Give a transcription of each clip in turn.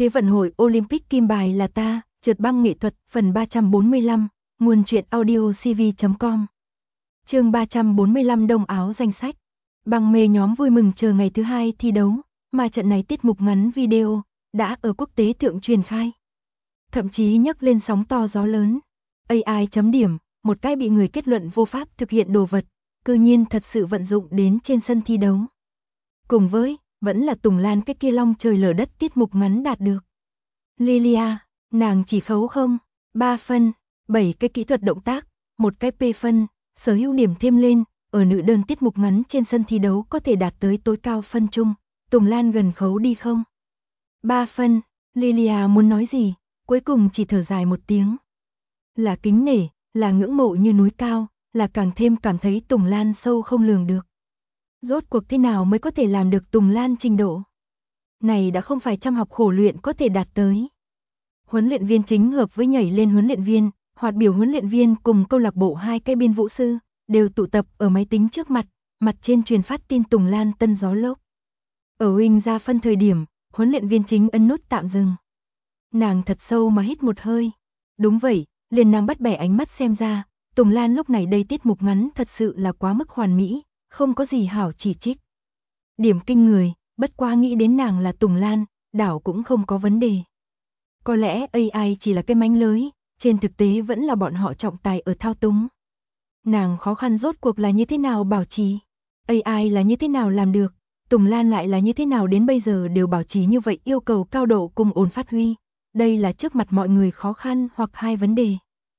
Thế vận hội Olympic kim bài là ta, trượt băng nghệ thuật, phần 345, nguồn truyện audio cv.com. Chương 345 đông áo danh sách. Băng mê nhóm vui mừng chờ ngày thứ hai thi đấu, mà trận này tiết mục ngắn video đã ở quốc tế thượng truyền khai. Thậm chí nhấc lên sóng to gió lớn. AI chấm điểm, một cái bị người kết luận vô pháp thực hiện đồ vật, cư nhiên thật sự vận dụng đến trên sân thi đấu. Cùng với, vẫn là Tùng Lan cái kia long trời lở đất tiết mục ngắn đạt được. Lilia, nàng chỉ khấu không, 3 phân, 7 cái kỹ thuật động tác, một cái P phân, sở hữu điểm thêm lên, ở nữ đơn tiết mục ngắn trên sân thi đấu có thể đạt tới tối cao phân chung, Tùng Lan gần khấu đi không. 3 phân, Lilia muốn nói gì, cuối cùng chỉ thở dài một tiếng. Là kính nể, là ngưỡng mộ như núi cao, là càng thêm cảm thấy Tùng Lan sâu không lường được. Rốt cuộc thế nào mới có thể làm được Tùng Lan trình độ? Này đã không phải chăm học khổ luyện có thể đạt tới. Huấn luyện viên chính hợp với nhảy lên huấn luyện viên, hoạt biểu huấn luyện viên cùng câu lạc bộ hai cái biên vũ sư, đều tụ tập ở máy tính trước mặt, mặt trên truyền phát tin Tùng Lan tân gió lốc. Ở huynh ra phân thời điểm, huấn luyện viên chính ấn nút tạm dừng. Nàng thật sâu mà hít một hơi. Đúng vậy, liền nàng bắt bẻ ánh mắt xem ra, Tùng Lan lúc này đây tiết mục ngắn thật sự là quá mức hoàn mỹ, không có gì hảo chỉ trích. Điểm kinh người, bất quá nghĩ đến nàng là Tùng Lan, đảo cũng không có vấn đề. Có lẽ AI chỉ là cái mánh lới, trên thực tế vẫn là bọn họ trọng tài ở thao túng. Nàng khó khăn rốt cuộc là như thế nào bảo trì? AI là như thế nào làm được? Tùng Lan lại là như thế nào đến bây giờ đều bảo trì như vậy yêu cầu cao độ cùng ổn phát huy? Đây là trước mặt mọi người khó khăn hoặc hai vấn đề.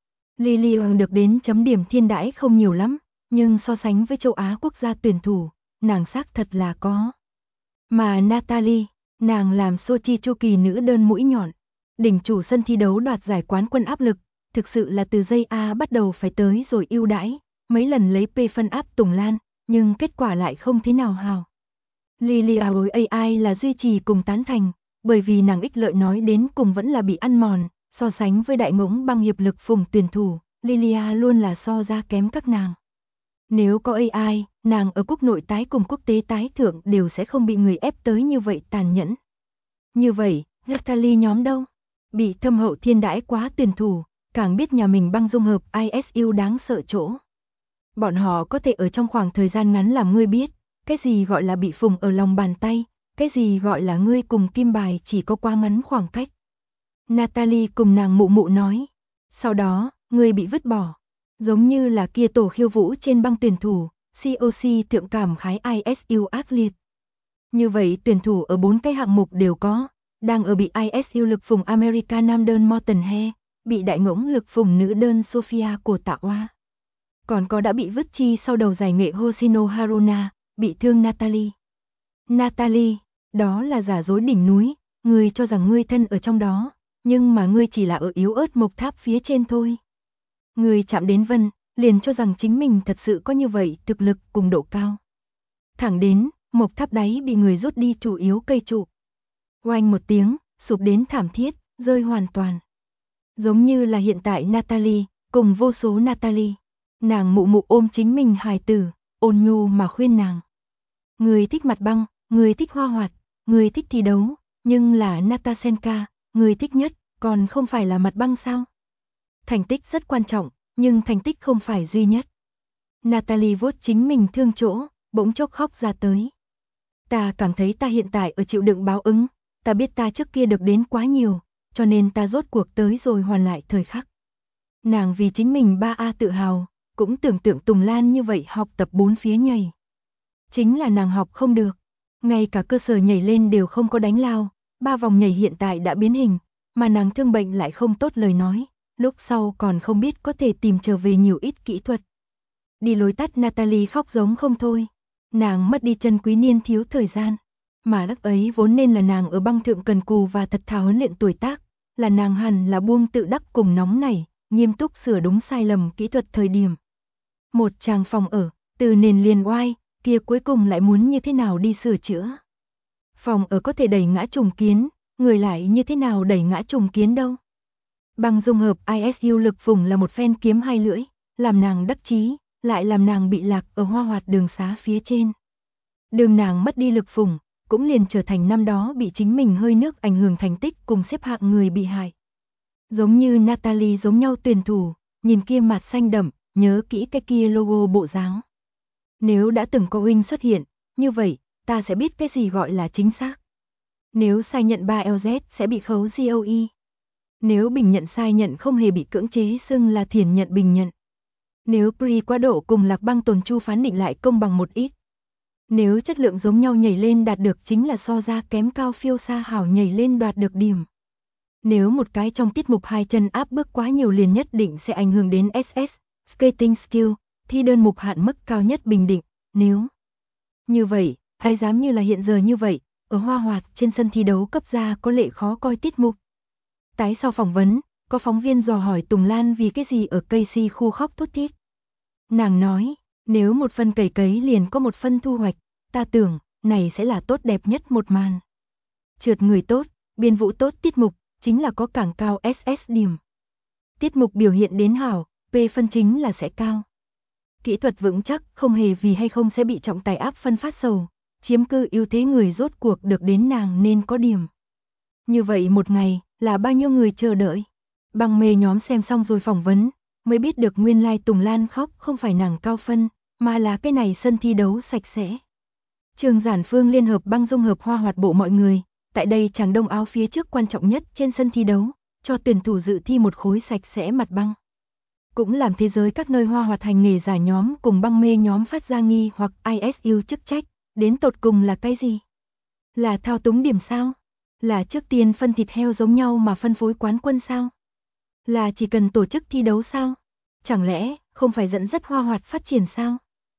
Lily được đến chấm điểm thiên đãi không nhiều lắm, nhưng so sánh với châu Á quốc gia tuyển thủ, nàng xác thật là có. Mà Natalie, nàng làm Sochi chu kỳ nữ đơn mũi nhọn, đỉnh chủ sân thi đấu đoạt giải quán quân áp lực, thực sự là từ giây A bắt đầu phải tới rồi ưu đãi, mấy lần lấy P phân áp Tùng Lan, nhưng kết quả lại không thế nào hào. Lily đối AI là duy trì cùng tán thành, bởi vì nàng ích lợi nói đến cùng vẫn là bị ăn mòn, so sánh với đại ngỗng băng hiệp lực phùng tuyển thủ, Lilia luôn là so ra kém các nàng. Nếu có AI, nàng ở quốc nội tái cùng quốc tế tái thượng đều sẽ không bị người ép tới như vậy tàn nhẫn. Như vậy, Natalie nhóm đâu? Bị thâm hậu thiên đãi quá tuyển thủ, càng biết nhà mình băng dung hợp ISU đáng sợ chỗ. Bọn họ có thể ở trong khoảng thời gian ngắn làm ngươi biết, cái gì gọi là bị phùng ở lòng bàn tay, cái gì gọi là ngươi cùng kim bài chỉ có quá ngắn khoảng cách. Natalie cùng nàng mụ mụ nói, sau đó, ngươi bị vứt bỏ, giống như là kia tổ khiêu vũ trên băng tuyển thủ, COC thượng cảm khái ISU ác liệt. Như vậy tuyển thủ ở 4 cái hạng mục đều có, đang ở bị ISU lực phùng America nam đơn Morton He, bị đại ngỗng lực phùng nữ đơn Sophia của Tạ Oa. Còn có đã bị vứt chi sau đầu giải nghệ Hoshino Haruna, bị thương Natalie. Natalie, đó là giả dối đỉnh núi, ngươi cho rằng ngươi thân ở trong đó, nhưng mà ngươi chỉ là ở yếu ớt mộc tháp phía trên thôi. Ngươi chạm đến vân, liền cho rằng chính mình thật sự có như vậy thực lực cùng độ cao. Thẳng đến, mộc tháp đáy bị người rút đi chủ yếu cây trụ. Oanh một tiếng, sụp đến thảm thiết, rơi hoàn toàn. Giống như là hiện tại Natalie, cùng vô số Natalie. Nàng mụ mụ ôm chính mình hài tử, ôn nhu mà khuyên nàng. Người thích mặt băng, người thích hoa hoạt, người thích thi đấu, nhưng là Natasenka, người thích nhất, còn không phải là mặt băng sao? Thành tích rất quan trọng, nhưng thành tích không phải duy nhất. Natalie vuốt chính mình thương chỗ, bỗng chốc khóc ra tới. Ta cảm thấy ta hiện tại ở chịu đựng báo ứng, ta biết ta trước kia được đến quá nhiều, cho nên ta rốt cuộc tới rồi hoàn lại thời khắc. Nàng vì chính mình 3A tự hào, cũng tưởng tượng Tùng Lan như vậy học tập 4 phía nhảy. Chính là nàng học không được, ngay cả cơ sở nhảy lên đều không có đánh lao, 3 vòng nhảy hiện tại đã biến hình, mà nàng thương bệnh lại không tốt lời nói, lúc sau còn không biết có thể tìm trở về nhiều ít kỹ thuật. Đi lối tắt Natalie khóc giống không thôi, nàng mất đi chân quý niên thiếu thời gian, mà lúc ấy vốn nên là nàng ở băng thượng cần cù và thật thà huấn luyện tuổi tác, là nàng hẳn là buông tự đắc cùng nóng nảy, nghiêm túc sửa đúng sai lầm kỹ thuật thời điểm. Một chàng phòng ở, từ nền liền oai, kia cuối cùng lại muốn như thế nào đi sửa chữa. Phòng ở có thể đẩy ngã trùng kiến, người lại như thế nào đẩy ngã trùng kiến đâu. Băng dung hợp ISU lực phùng là một phen kiếm hai lưỡi, làm nàng đắc chí, lại làm nàng bị lạc ở hoa hoạt đường xá phía trên. Đường nàng mất đi lực phùng, cũng liền trở thành năm đó bị chính mình hơi nước ảnh hưởng thành tích cùng xếp hạng người bị hại. Giống như Natalie giống nhau tuyển thủ, nhìn kia mặt xanh đậm, nhớ kỹ cái kia logo bộ dáng. Nếu đã từng có Wing xuất hiện, như vậy, ta sẽ biết cái gì gọi là chính xác. Nếu sai nhận 3LZ sẽ bị khấu GOE. Nếu bình nhận sai nhận không hề bị cưỡng chế xưng là thiền nhận bình nhận. Nếu pre quá độ cùng Lạc Băng Tồn Chu phán định lại công bằng một ít. Nếu chất lượng giống nhau nhảy lên đạt được chính là so ra kém cao phiêu sa hảo nhảy lên đoạt được điểm. Nếu một cái trong tiết mục hai chân áp bước quá nhiều liền nhất định sẽ ảnh hưởng đến SS, skating skill, thi đơn mục hạn mức cao nhất bình định. Nếu như vậy, ai dám như là hiện giờ như vậy, ở Hoa Hoạt trên sân thi đấu cấp ra có lệ khó coi tiết mục. Tái sau phỏng vấn, có phóng viên dò hỏi Tùng Lan vì cái gì ở cây si khu khóc thút thít. Nàng nói, nếu một phân cày cấy liền có một phân thu hoạch, ta tưởng, này sẽ là tốt đẹp nhất một màn. Trượt người tốt, biên vũ tốt tiết mục, chính là có càng cao SS điểm. Tiết mục biểu hiện đến hảo, P phân chính là sẽ cao. Kỹ thuật vững chắc, không hề vì hay không sẽ bị trọng tài áp phân phát sầu, chiếm cư ưu thế người rốt cuộc được đến nàng nên có điểm. Như vậy một ngày, là bao nhiêu người chờ đợi. Băng mê nhóm xem xong rồi phỏng vấn, mới biết được nguyên lai Tùng Lan khóc không phải nàng cao phân, mà là cái này sân thi đấu sạch sẽ. Trường Giản Phương liên hợp băng dung hợp Hoa Hoạt bộ mọi người, tại đây chàng đông áo phía trước quan trọng nhất trên sân thi đấu, cho tuyển thủ dự thi một khối sạch sẽ mặt băng. Cũng làm thế giới các nơi Hoa Hoạt hành nghề giả nhóm cùng băng mê nhóm phát ra nghi hoặc ISU chức trách, đến tột cùng là cái gì? Là thao túng điểm sao? Là trước tiên phân thịt heo giống nhau mà phân phối quán quân sao? Là chỉ cần tổ chức thi đấu sao? Chẳng lẽ không phải dẫn dắt Hoa Hoạt phát triển sao?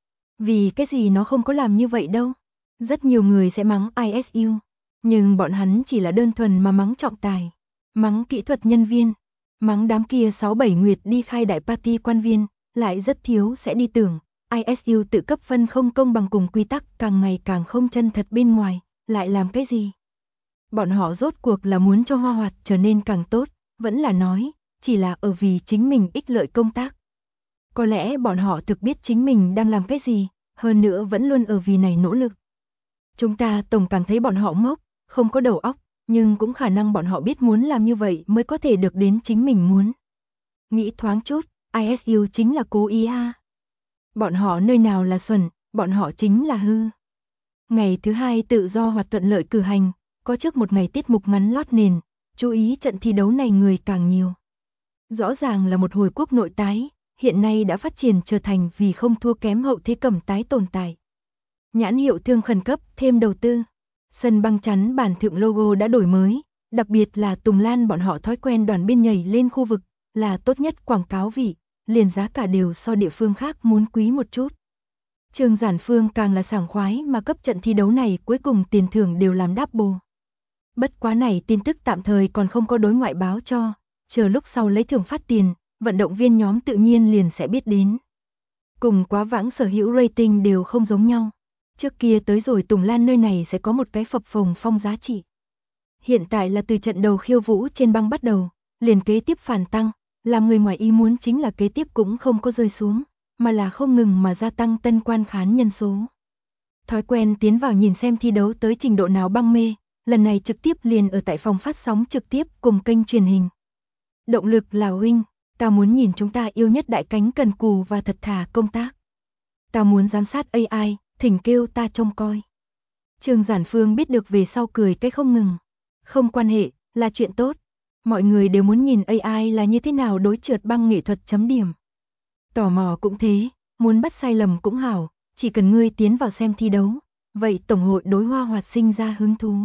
Vì cái gì nó không có làm như vậy đâu? Rất nhiều người sẽ mắng ISU, nhưng bọn hắn chỉ là đơn thuần mà mắng trọng tài, mắng kỹ thuật nhân viên, mắng đám kia 6-7 nguyệt đi khai đại party quan viên, lại rất thiếu sẽ đi tưởng, ISU tự cấp phân không công bằng cùng quy tắc càng ngày càng không chân thật bên ngoài, lại làm cái gì? Bọn họ rốt cuộc là muốn cho Hoa Hoạt trở nên càng tốt, vẫn là nói, chỉ là ở vì chính mình ích lợi công tác. Có lẽ bọn họ thực biết chính mình đang làm cái gì, hơn nữa vẫn luôn ở vì này nỗ lực. Chúng ta tổng cảm thấy bọn họ ngốc, không có đầu óc, nhưng cũng khả năng bọn họ biết muốn làm như vậy mới có thể được đến chính mình muốn. Nghĩ thoáng chút, ISU chính là cố ý a. Bọn họ nơi nào là xuẩn, bọn họ chính là hư. Ngày thứ hai tự do hoạt thuận lợi cử hành, có trước một ngày tiết mục ngắn lót nền, chú ý trận thi đấu này người càng nhiều. Rõ ràng là một hồi quốc nội tái, hiện nay đã phát triển trở thành vì không thua kém hậu thế cẩm tái tồn tại. Nhãn hiệu thương khẩn cấp, thêm đầu tư. Sân băng chắn bản thượng logo đã đổi mới, đặc biệt là Tùng Lan bọn họ thói quen đoàn biên nhảy lên khu vực, là tốt nhất quảng cáo vị, liền giá cả đều so địa phương khác muốn quý một chút. Trường Giản Phương càng là sảng khoái mà cấp trận thi đấu này cuối cùng tiền thưởng đều làm double. Bất quá này tin tức tạm thời còn không có đối ngoại báo cho, chờ lúc sau lấy thưởng phát tiền, vận động viên nhóm tự nhiên liền sẽ biết đến. Cùng quá vãng sở hữu rating đều không giống nhau. Trước kia tới rồi Tùng Lan nơi này sẽ có một cái phập phồng phong giá trị. Hiện tại là từ trận đầu khiêu vũ trên băng bắt đầu, liền kế tiếp phản tăng, làm người ngoài ý muốn chính là kế tiếp cũng không có rơi xuống, mà là không ngừng mà gia tăng tân quan khán nhân số. Thói quen tiến vào nhìn xem thi đấu tới trình độ nào băng mê, lần này trực tiếp liền ở tại phòng phát sóng trực tiếp cùng kênh truyền hình. Động lực là Wing, ta muốn nhìn chúng ta yêu nhất đại cánh cần cù và thật thà công tác. Ta muốn giám sát AI, thỉnh kêu ta trông coi. Trường Giản Phương biết được về sau cười cái không ngừng. Không quan hệ, là chuyện tốt. Mọi người đều muốn nhìn AI là như thế nào đối trượt băng nghệ thuật chấm điểm. Tò mò cũng thế, muốn bắt sai lầm cũng hảo, chỉ cần ngươi tiến vào xem thi đấu, vậy Tổng hội đối Hoa Hoạt sinh ra hứng thú.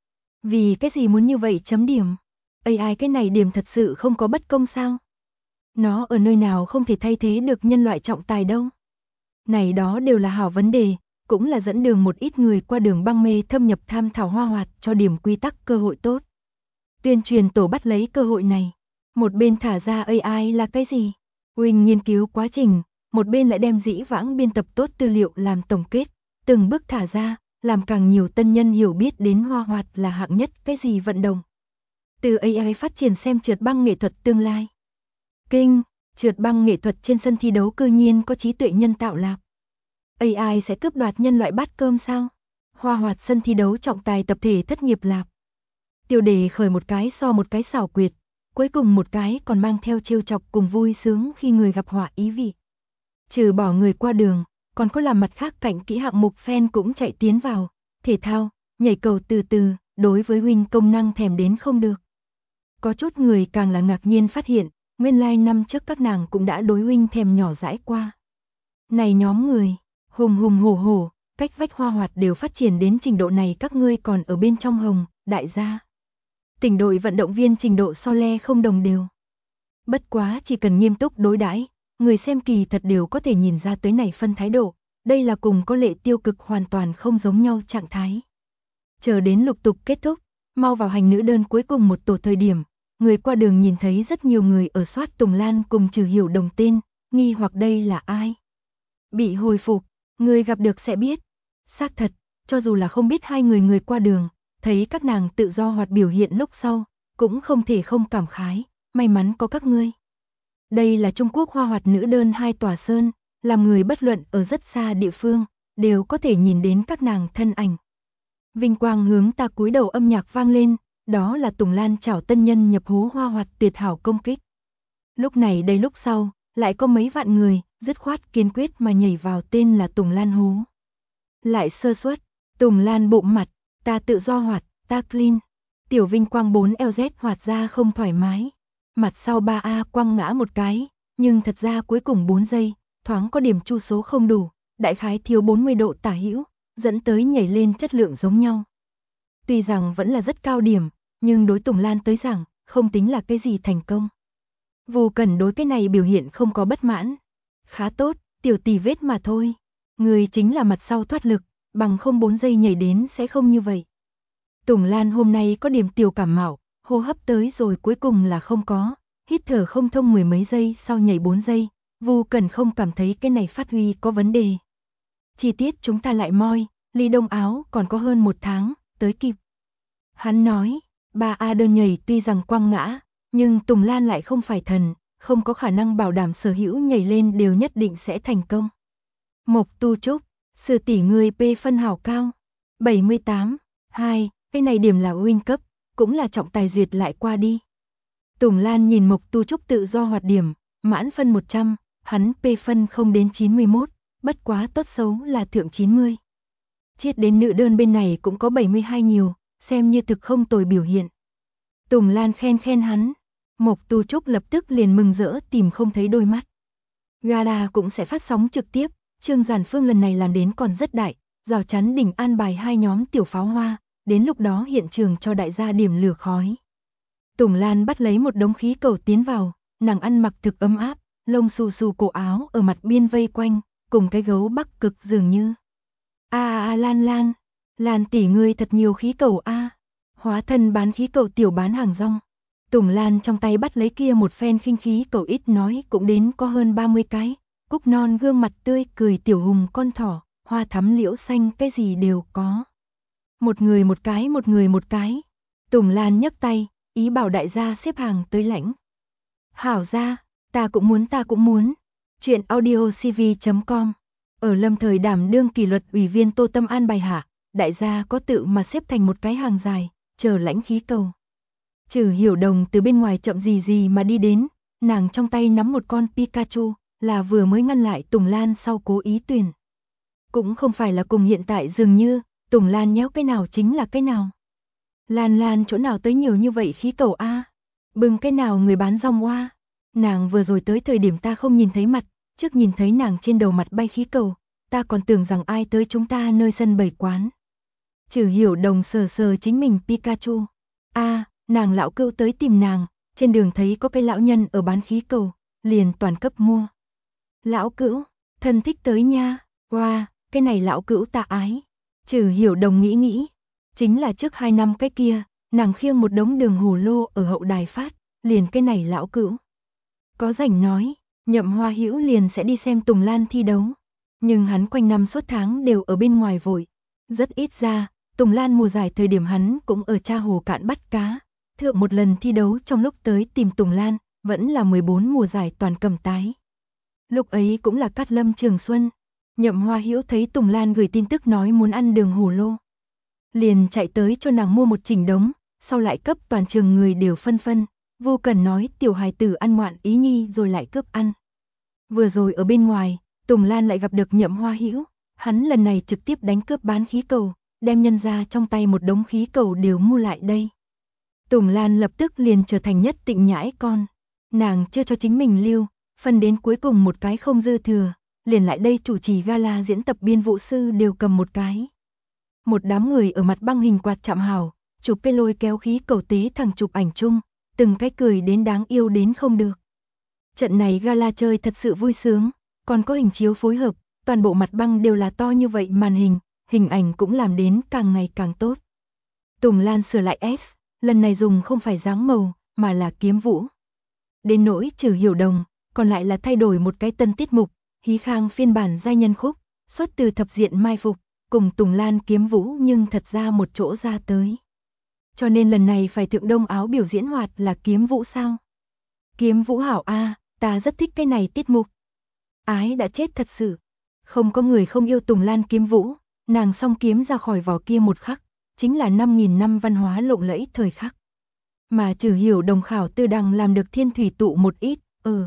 Vì cái gì muốn như vậy chấm điểm? AI cái này điểm thật sự không có bất công sao? Nó ở nơi nào không thể thay thế được nhân loại trọng tài đâu? Này đó đều là hảo vấn đề, cũng là dẫn đường một ít người qua đường băng mê thâm nhập tham thảo Hoa Hoạt cho điểm quy tắc cơ hội tốt. Tuyên truyền tổ bắt lấy cơ hội này. Một bên thả ra AI là cái gì? Wing nghiên cứu quá trình, một bên lại đem dĩ vãng biên tập tốt tư liệu làm tổng kết, từng bước thả ra, làm càng nhiều tân nhân hiểu biết đến Hoa Hoạt là hạng nhất cái gì vận động. Từ AI phát triển xem trượt băng nghệ thuật tương lai. Kinh, trượt băng nghệ thuật trên sân thi đấu cư nhiên có trí tuệ nhân tạo lạc. AI sẽ cướp đoạt nhân loại bát cơm sao? Hoa Hoạt sân thi đấu trọng tài tập thể thất nghiệp lạc. Tiêu đề khởi một cái so một cái xảo quyệt, cuối cùng một cái còn mang theo trêu chọc cùng vui sướng khi người gặp họa ý vị. Trừ bỏ người qua đường, còn có làm mặt khác cạnh kỹ hạng mục fan cũng chạy tiến vào, thể thao, nhảy cầu từ từ, đối với Wing công năng thèm đến không được. Có chút người càng là ngạc nhiên phát hiện, nguyên lai năm trước các nàng cũng đã đối Wing thèm nhỏ dãi qua. Này nhóm người, hùng hùng hổ hổ, cách vách Hoa Hoạt đều phát triển đến trình độ này, các ngươi còn ở bên trong hồng, đại gia. Tỉnh đội vận động viên trình độ so le không đồng đều. Bất quá chỉ cần nghiêm túc đối đãi, người xem kỳ thật đều có thể nhìn ra tới này phân thái độ, đây là cùng có lệ tiêu cực hoàn toàn không giống nhau trạng thái. Chờ đến lục tục kết thúc, mau vào hành nữ đơn cuối cùng một tổ thời điểm, người qua đường nhìn thấy rất nhiều người ở soát Tùng Lan cùng Trừ Hiểu Đồng tên, nghi hoặc đây là ai. Bị hồi phục, người gặp được sẽ biết. Xác thật, cho dù là không biết hai người qua đường, thấy các nàng tự do hoạt biểu hiện lúc sau, cũng không thể không cảm khái, may mắn có các ngươi. Đây là Trung Quốc Hoa Hoạt nữ đơn 2 tòa sơn, làm người bất luận ở rất xa địa phương, đều có thể nhìn đến các nàng thân ảnh. Vinh quang hướng ta cúi đầu âm nhạc vang lên, đó là Tùng Lan chảo tân nhân nhập hố Hoa Hoạt tuyệt hảo công kích. Lúc này đây lúc sau, lại có mấy vạn người, dứt khoát kiên quyết mà nhảy vào tên là Tùng Lan hố. Lại sơ suất, Tùng Lan bụng mặt, ta tự do hoạt, ta clean. Tiểu Vinh quang 4LZ hoạt ra không thoải mái. Mặt sau 3A quăng ngã một cái, nhưng thật ra cuối cùng 4 giây, thoáng có điểm chu số không đủ, đại khái thiếu 40 độ tả hữu, dẫn tới nhảy lên chất lượng giống nhau. Tuy rằng vẫn là rất cao điểm, nhưng đối Tùng Lan tới rằng, không tính là cái gì thành công. Vô Cần đối cái này biểu hiện không có bất mãn. Khá tốt, tiểu tì vết mà thôi. Người chính là mặt sau thoát lực, bằng không 4 giây nhảy đến sẽ không như vậy. Tùng Lan hôm nay có điểm tiểu cảm mạo, hô hấp tới rồi cuối cùng là không có, hít thở không thông mười mấy giây sau nhảy 4 giây, Vô Cần không cảm thấy cái này phát huy có vấn đề. Chi tiết chúng ta lại moi, ly đông áo còn có hơn 1 tháng, tới kịp. Hắn nói, 3A đơn nhảy tuy rằng quăng ngã, nhưng Tùng Lan lại không phải thần, không có khả năng bảo đảm sở hữu nhảy lên đều nhất định sẽ thành công. Mộc Tu Trúc, sư tỷ người P phân hảo cao, 78, 2, cái này điểm là Wing cấp, cũng là trọng tài duyệt lại qua đi. Tùng Lan nhìn Mộc Tu Trúc tự do hoạt điểm, mãn phân 100, hắn P phân không đến 91, bất quá tốt xấu là thượng 90. Chiết đến nữ đơn bên này cũng có 72 nhiều, xem như thực không tồi biểu hiện. Tùng Lan khen hắn, Mộc Tu Trúc lập tức liền mừng rỡ tìm không thấy đôi mắt. Gala cũng sẽ phát sóng trực tiếp, Trương Giản Phương lần này làm đến còn rất đại, rào chắn đỉnh an bài 2 nhóm tiểu pháo hoa, đến lúc đó hiện trường cho đại gia điểm lửa khói. Tùng Lan bắt lấy một đống khí cầu tiến vào, nàng ăn mặc thực ấm áp, lông xù xù cổ áo ở mặt biên vây quanh, cùng cái gấu Bắc Cực dường như. Lan tỷ ngươi thật nhiều khí cầu a. Hóa thân bán khí cầu tiểu bán hàng rong. Tùng Lan trong tay bắt lấy kia một phen khinh khí cầu ít nói cũng đến có hơn 30 cái, cúc non gương mặt tươi cười tiểu hùng con thỏ, hoa thắm liễu xanh cái gì đều có. Một người một cái. Tùng Lan nhấc tay, ý bảo đại gia xếp hàng tới lãnh. Hảo ra, ta cũng muốn. Chuyện audiocv.com. Ở lâm thời đảm đương kỷ luật ủy viên Tô Tâm an bài hạ, đại gia có tự mà xếp thành một cái hàng dài, chờ lãnh khí cầu. Trừ Hiểu Đồng từ bên ngoài chậm gì mà đi đến, nàng trong tay nắm một con Pikachu, là vừa mới ngăn lại Tùng Lan sau cố ý tuyển. Cũng không phải là cùng hiện tại dường như, Tùng Lan nhéo cái nào chính là cái nào. Lan chỗ nào tới nhiều như vậy khí cầu a? Bừng cái nào người bán rong oa? Nàng vừa rồi tới thời điểm ta không nhìn thấy mặt, trước nhìn thấy nàng trên đầu mặt bay khí cầu, ta còn tưởng rằng ai tới chúng ta nơi sân bày quán. Trừ Hiểu Đồng sờ chính mình Pikachu. Nàng lão cữu tới tìm nàng, trên đường thấy có cái lão nhân ở bán khí cầu, liền toàn cấp mua. Lão cữu, thân thích tới nha, wow, cái này lão cữu ta ái. Trừ Hiểu Đồng nghĩ, chính là trước 2 năm cái kia, nàng khiêng một đống đường hồ lô ở hậu đài phát, liền cái này lão cữu. Có rảnh nói, Nhậm Hoa Hữu liền sẽ đi xem Tùng Lan thi đấu, nhưng hắn quanh năm suốt tháng đều ở bên ngoài vội, rất ít ra, Tùng Lan mùa giải thời điểm hắn cũng ở cha hồ cạn bắt cá. Thượng một lần thi đấu trong lúc tới tìm Tùng Lan, vẫn là 14 mùa giải toàn cầm tái. Lúc ấy cũng là Cát Lâm Trường Xuân. Nhậm Hoa Hữu thấy Tùng Lan gửi tin tức nói muốn ăn đường hồ lô, liền chạy tới cho nàng mua một chỉnh đống, sau lại cấp toàn trường người đều phân phân. Vô Cần nói tiểu hài tử ăn ngoạn ý nhi rồi lại cướp ăn. Vừa rồi ở bên ngoài, Tùng Lan lại gặp được Nhậm Hoa Hữu, hắn lần này trực tiếp đánh cướp bán khí cầu, đem nhân ra trong tay một đống khí cầu đều mua lại đây. Tùng Lan lập tức liền trở thành nhất tịnh nhãi con, nàng chưa cho chính mình lưu, phân đến cuối cùng một cái không dư thừa, liền lại đây chủ trì gala diễn tập biên vũ sư đều cầm một cái. Một đám người ở mặt băng hình quạt chạm hào, chụp cái lôi kéo khí cầu tế thằng chụp ảnh chung, từng cái cười đến đáng yêu đến không được. Trận này gala chơi thật sự vui sướng, còn có hình chiếu phối hợp, toàn bộ mặt băng đều là to như vậy màn hình, hình ảnh cũng làm đến càng ngày càng tốt. Tùng Lan sửa lại S, lần này dùng không phải dáng màu, mà là kiếm vũ. Đến nỗi Trừ Hiểu Đồng, còn lại là thay đổi một cái tân tiết mục, hí khang phiên bản giai nhân khúc, xuất từ thập diện mai phục, cùng Tùng Lan kiếm vũ nhưng thật ra một chỗ ra tới. Cho nên lần này phải thượng đông áo biểu diễn hoạt là kiếm vũ sao? Kiếm vũ hảo a, ta rất thích cái này tiết mục. Ái đã chết thật sự. Không có người không yêu Tùng Lan kiếm vũ, nàng song kiếm ra khỏi vỏ kia một khắc, chính là 5.000 năm văn hóa lộng lẫy thời khắc. Mà Trừ Hiểu Đồng khảo tư đằng làm được thiên thủy tụ một ít,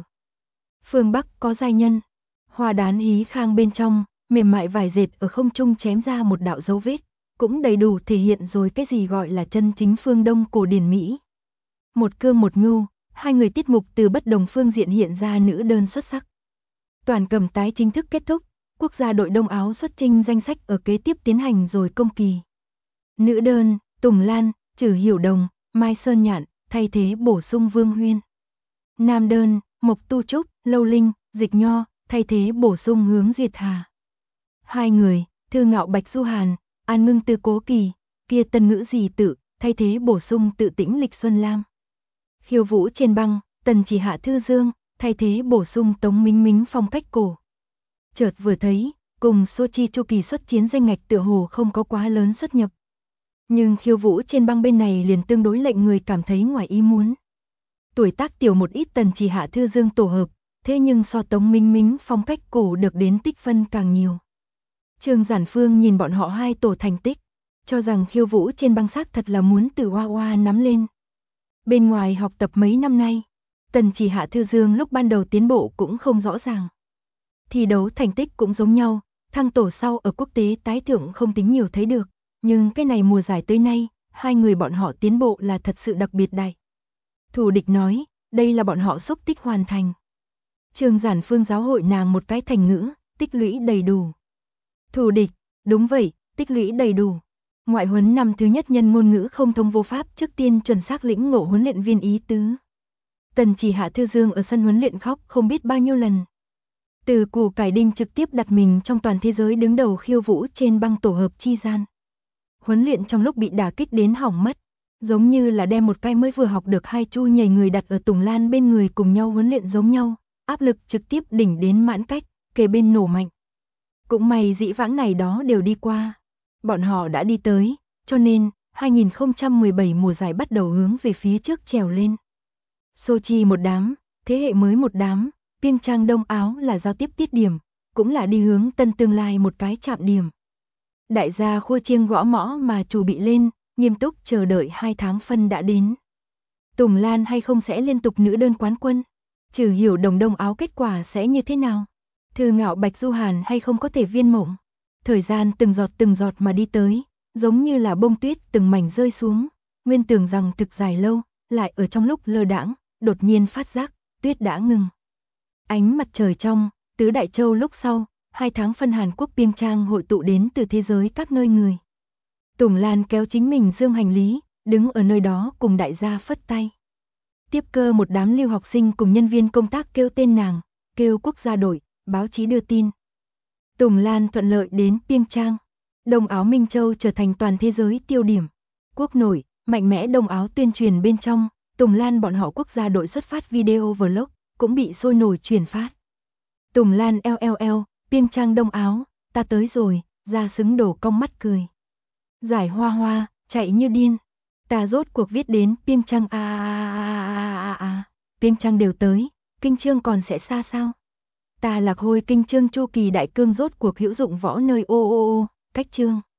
phương Bắc có giai nhân, hoa đán hí khang bên trong, mềm mại vải dệt ở không trung chém ra một đạo dấu vết, cũng đầy đủ thể hiện rồi cái gì gọi là chân chính phương Đông cổ điển Mỹ. Một cương một nhu, hai người tiết mục từ bất đồng phương diện hiện ra nữ đơn xuất sắc. Toàn cầm tái chính thức kết thúc, quốc gia đội đông áo xuất chinh danh sách ở kế tiếp tiến hành rồi công kỳ. Nữ đơn, Tùng Lan, Trừ Hiểu Đồng, Mai Sơn Nhạn, thay thế bổ sung Vương Huyên. Nam đơn, Mộc Tu Trúc, Lâu Linh, Dịch Nho, thay thế bổ sung Hướng Duyệt Hà. Hai người, Thư Ngạo Bạch Du Hàn, An Ngưng Tư Cố Kỳ, kia Tân Ngữ Dì Tự, thay thế bổ sung Tự Tĩnh Lịch Xuân Lam. Khiêu vũ trên băng, Tần Chỉ Hạ Thư Dương, thay thế bổ sung Tống Mính Mính phong cách cổ. Chợt vừa thấy, cùng Sochi Chu Kỳ xuất chiến danh ngạch tựa hồ không có quá lớn xuất nhập. Nhưng khiêu vũ trên băng bên này liền tương đối lệnh người cảm thấy ngoài ý muốn. Tuổi tác tiểu một ít Tần Chỉ Hạ Thư Dương tổ hợp, thế nhưng so Tống Mính Mính phong cách cổ được đến tích phân càng nhiều. Trương Giản Phương nhìn bọn họ hai tổ thành tích, cho rằng khiêu vũ trên băng xác thật là muốn từ hoa hoa nắm lên. Bên ngoài học tập mấy năm nay, Tần Chỉ Hạ Thư Dương lúc ban đầu tiến bộ cũng không rõ ràng. Thi đấu thành tích cũng giống nhau, thăng tổ sau ở quốc tế tái thượng không tính nhiều thấy được, nhưng cái này mùa giải tới nay, hai người bọn họ tiến bộ là thật sự đặc biệt đại. Thủ địch nói, đây là bọn họ xúc tích hoàn thành. Trương Giản Phương giáo hội nàng một cái thành ngữ, tích lũy đầy đủ. Thủ địch, đúng vậy, tích lũy đầy đủ. Ngoại huấn năm thứ nhất nhân ngôn ngữ không thông vô pháp trước tiên chuẩn xác lĩnh ngộ huấn luyện viên ý tứ. Tần Chỉ Hạ Thư Dương ở sân huấn luyện khóc không biết bao nhiêu lần. Từ Củ Cải Đinh trực tiếp đặt mình trong toàn thế giới đứng đầu khiêu vũ trên băng tổ hợp chi gian. Huấn luyện trong lúc bị đả kích đến hỏng mất, giống như là đem một cái mới vừa học được hai chu nhảy người đặt ở Tùng Lan bên người cùng nhau huấn luyện giống nhau, áp lực trực tiếp đỉnh đến mãn cách, kề bên nổ mạnh. Cũng may dĩ vãng này đó đều đi qua. Bọn họ đã đi tới, cho nên 2017 mùa giải bắt đầu hướng về phía trước trèo lên. Sochi một đám, thế hệ mới một đám, Pyeongchang Đông Áo là giao tiếp tiết điểm, cũng là đi hướng tân tương lai một cái chạm điểm. Đại gia khua chiêng gõ mõ mà chuẩn bị lên, nghiêm túc chờ đợi 2 tháng phân đã đến. Tùng Lan hay không sẽ liên tục nữ đơn quán quân? Trừ Hiểu Đồng Đông Áo kết quả sẽ như thế nào? Thư Ngạo Bạch Du Hàn hay không có thể viên mộng? Thời gian từng giọt mà đi tới, giống như là bông tuyết từng mảnh rơi xuống, nguyên tưởng rằng thực dài lâu, lại ở trong lúc lơ đãng, đột nhiên phát giác, tuyết đã ngừng. Ánh mặt trời trong, tứ đại châu lúc sau, 2 tháng phân Hàn Quốc Pyeongchang hội tụ đến từ thế giới các nơi người. Tùng Lan kéo chính mình dương hành lý, đứng ở nơi đó cùng đại gia phất tay. Tiếp cơ một đám lưu học sinh cùng nhân viên công tác kêu tên nàng, kêu quốc gia đội, báo chí đưa tin. Tùng Lan thuận lợi đến Pyeongchang. Đông áo Minh Châu trở thành toàn thế giới tiêu điểm. Quốc nổi, mạnh mẽ đông áo tuyên truyền bên trong, Tùng Lan bọn họ quốc gia đội xuất phát video vlog, cũng bị sôi nổi truyền phát. Tùng Lan LLL, Pyeongchang đông áo, ta tới rồi, ra xứng đổ cong mắt cười. Giải hoa hoa, chạy như điên. Ta rốt cuộc viết đến Pyeongchang Pyeongchang đều tới, kinh chương còn sẽ xa sao? Ta Lạc Hôi kinh chương Chu Kỳ đại cương rốt cuộc hữu dụng võ nơi cách chương.